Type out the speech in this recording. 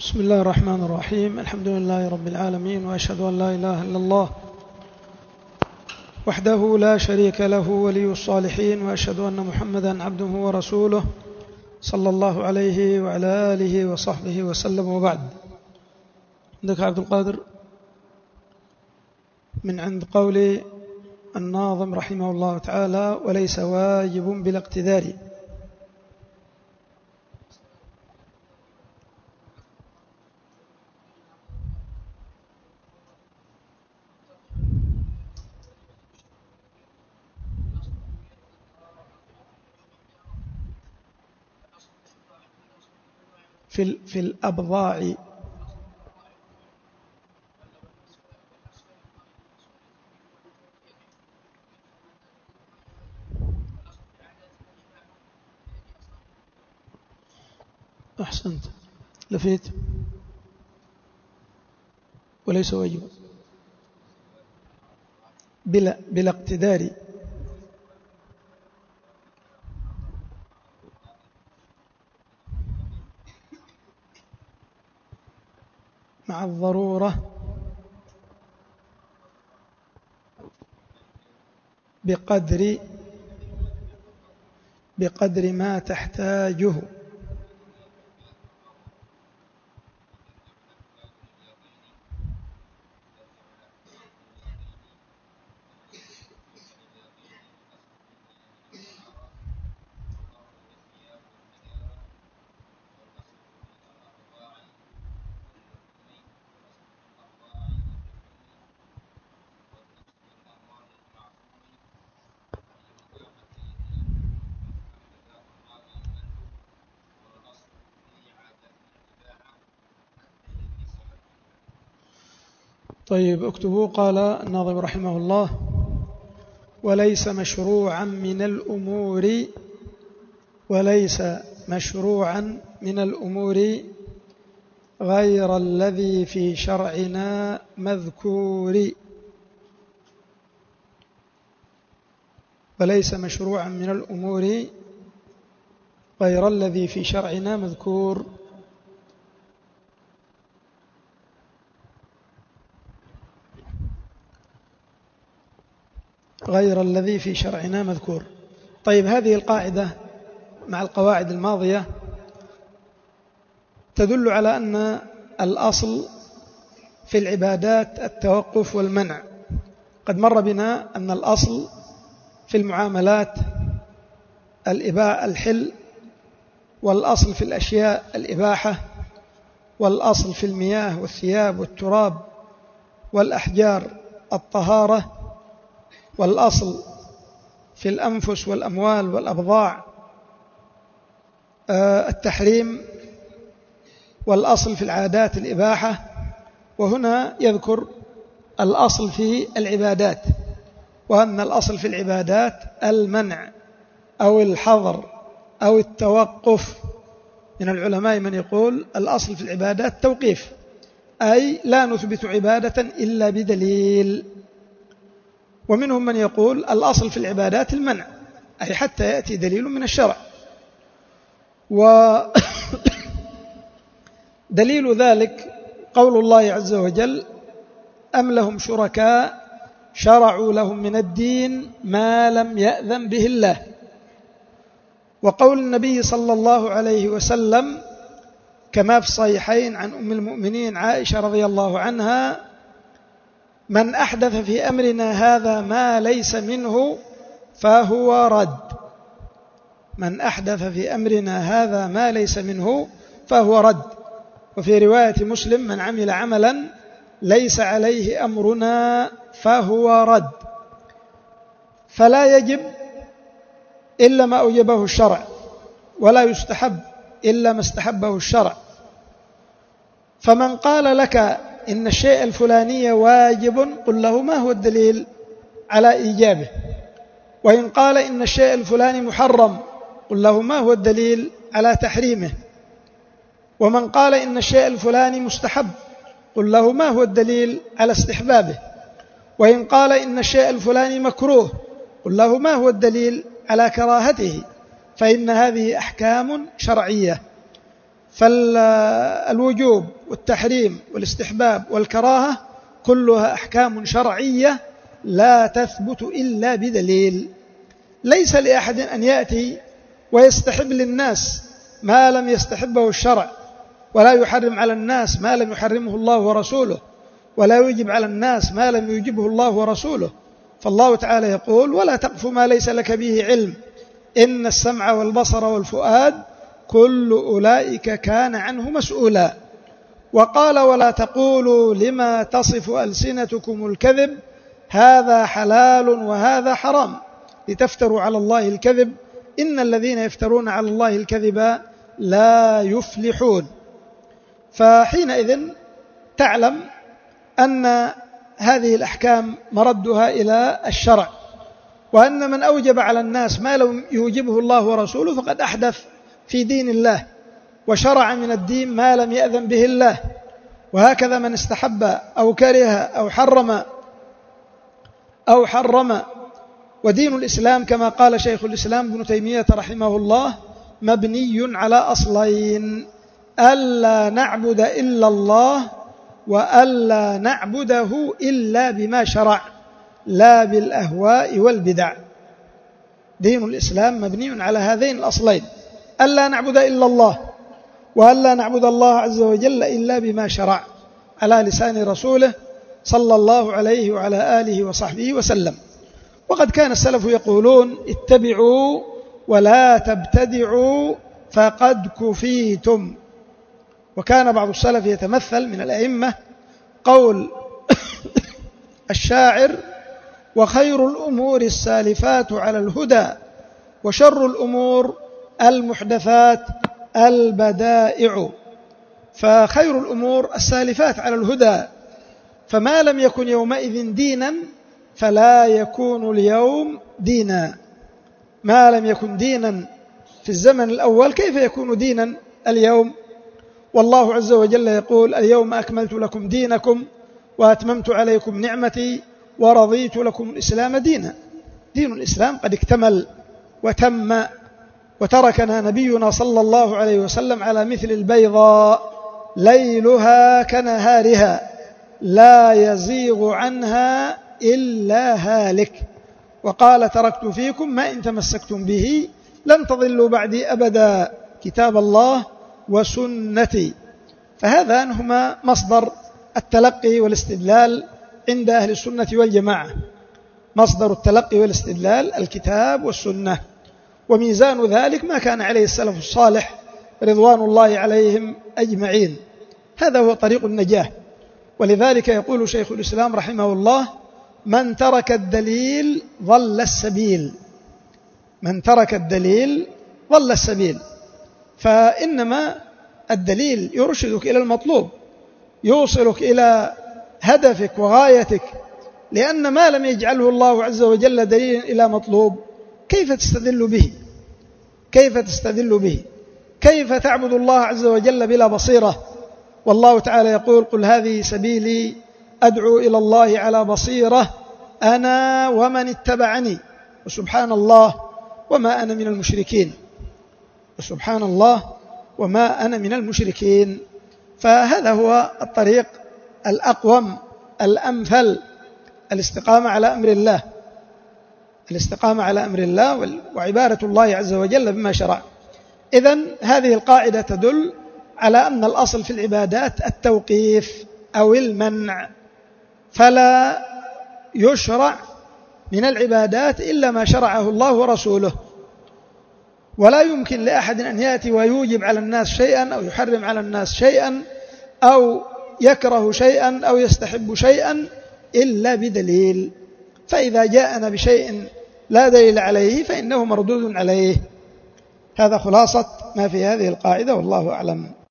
بسم الله الرحمن الرحيم. الحمد لله رب العالمين، وأشهد أن لا إله إلا الله وحده لا شريك له ولي الصالحين، وأشهد أن محمدا عبده ورسوله صلى الله عليه وعلى آله وصحبه وسلم. وبعد، عندك عبد القادر من عند قول الناظم رحمه الله تعالى: وليس واجب بلا اقتدار. في الأبضاع أحسنت، لفيت. وليس واجب بلا اقتدار. مع الضرورة بقدر ما تحتاجه. طيب، اكتبوا. قال الناظم رحمه الله: وليس مشروعا من الأمور غير الذي في شرعنا مذكور. وليس مشروعا من الأمور غير الذي في شرعنا مذكور. غير الذي في شرعنا مذكور. طيب، هذه القاعدة مع القواعد الماضية تدل على أن الأصل في العبادات التوقف والمنع. قد مر بنا أن الأصل في المعاملات الحل، والأصل في الأشياء الإباحة، والأصل في المياه والثياب والتراب والأحجار الطهارة، والأصل في الأنفس والأموال والأبضاع التحريم، والأصل في العادات الإباحة. وهنا يذكر الأصل في العبادات، وأن الأصل في العبادات المنع أو الحظر أو التوقف. من العلماء من يقول الأصل في العبادات توقيف، أي لا نثبت عبادة إلا بدليل. ومنهم من يقول الأصل في العبادات المنع، أي حتى يأتي دليل من الشرع. ودليل ذلك قول الله عز وجل: أم لهم شركاء شرعوا لهم من الدين ما لم يأذن به الله. وقول النبي صلى الله عليه وسلم كما في الصحيحين عن أم المؤمنين عائشة رضي الله عنها: من أحدث في أمرنا هذا ما ليس منه فهو رد. من أحدث في أمرنا هذا ما ليس منه فهو رد. وفي رواية مسلم: من عمل عملا ليس عليه أمرنا فهو رد. فلا يجب إلا ما أوجبه الشرع، ولا يستحب إلا ما استحبه الشرع. فمن قال لك إن الشيء الفلاني واجب، قل له ما هو الدليل على إيجابه. وإن قال إن الشيء الفلاني محرم، قل له ما هو الدليل على تحريمه. ومن قال إن الشيء الفلاني مستحب، قل له ما هو الدليل على استحبابه. وإن قال إن الشيء الفلاني مكروه، قل له ما هو الدليل على كراهته. فإن هذه أحكام شرعية، فالوجوب والتحريم والاستحباب والكراهة كلها أحكام شرعية لا تثبت إلا بدليل. ليس لأحد أن يأتي ويستحب للناس ما لم يستحبه الشرع، ولا يحرم على الناس ما لم يحرمه الله ورسوله، ولا يوجب على الناس ما لم يوجبه الله ورسوله. فالله تعالى يقول: ولا تقف ما ليس لك به علم إن السمع والبصر والفؤاد كل أولئك كان عنه مسؤولا. وقال: ولا تقولوا لما تصف ألسنتكم الكذب هذا حلال وهذا حرام لتفتروا على الله الكذب إن الذين يفترون على الله الكذب لا يفلحون. فحينئذ تعلم أن هذه الأحكام مردها إلى الشرع، وأن من أوجب على الناس ما لم يوجبه الله ورسوله فقد أحدث في دين الله وشرع من الدين ما لم يأذن به الله. وهكذا من استحب أو كره أو حرم. ودين الإسلام كما قال شيخ الإسلام ابن تيمية رحمه الله مبني على أصلين: ألا نعبد إلا الله، وألا نعبده إلا بما شرع، لا بالأهواء والبدع. دين الإسلام مبني على هذين الأصلين: ألا نعبد إلا الله، وألا نعبد الله عز وجل إلا بما شرع على لسان رسوله صلى الله عليه وعلى آله وصحبه وسلم. وقد كان السلف يقولون: اتبعوا ولا تبتدعوا فقد كفيتم. وكان بعض السلف يتمثل من الأئمة قول الشاعر: وخير الأمور السالفات على الهدى، وشر الأمور المحدثات البدائع. فخير الأمور السالفات على الهدى، فما لم يكن يومئذ دينا فلا يكون اليوم دينا. ما لم يكن دينا في الزمن الأول كيف يكون دينا اليوم؟ والله عز وجل يقول: اليوم أكملت لكم دينكم وأتممت عليكم نعمتي ورضيت لكم الإسلام دينا. دين الإسلام قد اكتمل وتم، وتركنا نبينا صلى الله عليه وسلم على مثل البيضاء ليلها كنهارها لا يزيغ عنها إلا هالك. وقال: تركت فيكم ما إن تمسكتم به لن تضلوا بعدي أبدا، كتاب الله وسنتي. فهذان هما مصدر التلقي والاستدلال عند أهل السنة والجماعة. مصدر التلقي والاستدلال الكتاب والسنة، وميزان ذلك ما كان عليه السلف الصالح رضوان الله عليهم أجمعين. هذا هو طريق النجاة. ولذلك يقول شيخ الإسلام رحمه الله: من ترك الدليل ضل السبيل. من ترك الدليل ضل السبيل. فإنما الدليل يرشدك إلى المطلوب، يوصلك إلى هدفك وغايتك، لأن ما لم يجعله الله عز وجل دليلا إلى مطلوب كيف تستدل به؟ كيف تستدل به؟ كيف تعبد الله عز وجل بلا بصيرة؟ والله تعالى يقول: قل هذه سبيلي أدعو إلى الله على بصيرة أنا ومن اتبعني وسبحان الله وما أنا من المشركين. وسبحان الله وما أنا من المشركين. فهذا هو الطريق الأقوم الأمثل، الاستقامة على أمر الله، الاستقامة على أمر الله وعبادة الله عز وجل بما شرع. إذن هذه القاعدة تدل على أن الأصل في العبادات التوقيف أو المنع، فلا يشرع من العبادات إلا ما شرعه الله ورسوله. ولا يمكن لأحد أن يأتي ويوجب على الناس شيئا أو يحرم على الناس شيئا أو يكره شيئا أو يستحب شيئا إلا بدليل. فإذا جاءنا بشيء لا دليل عليه فإنه مردود عليه. هذا خلاصة ما في هذه القاعدة، والله أعلم.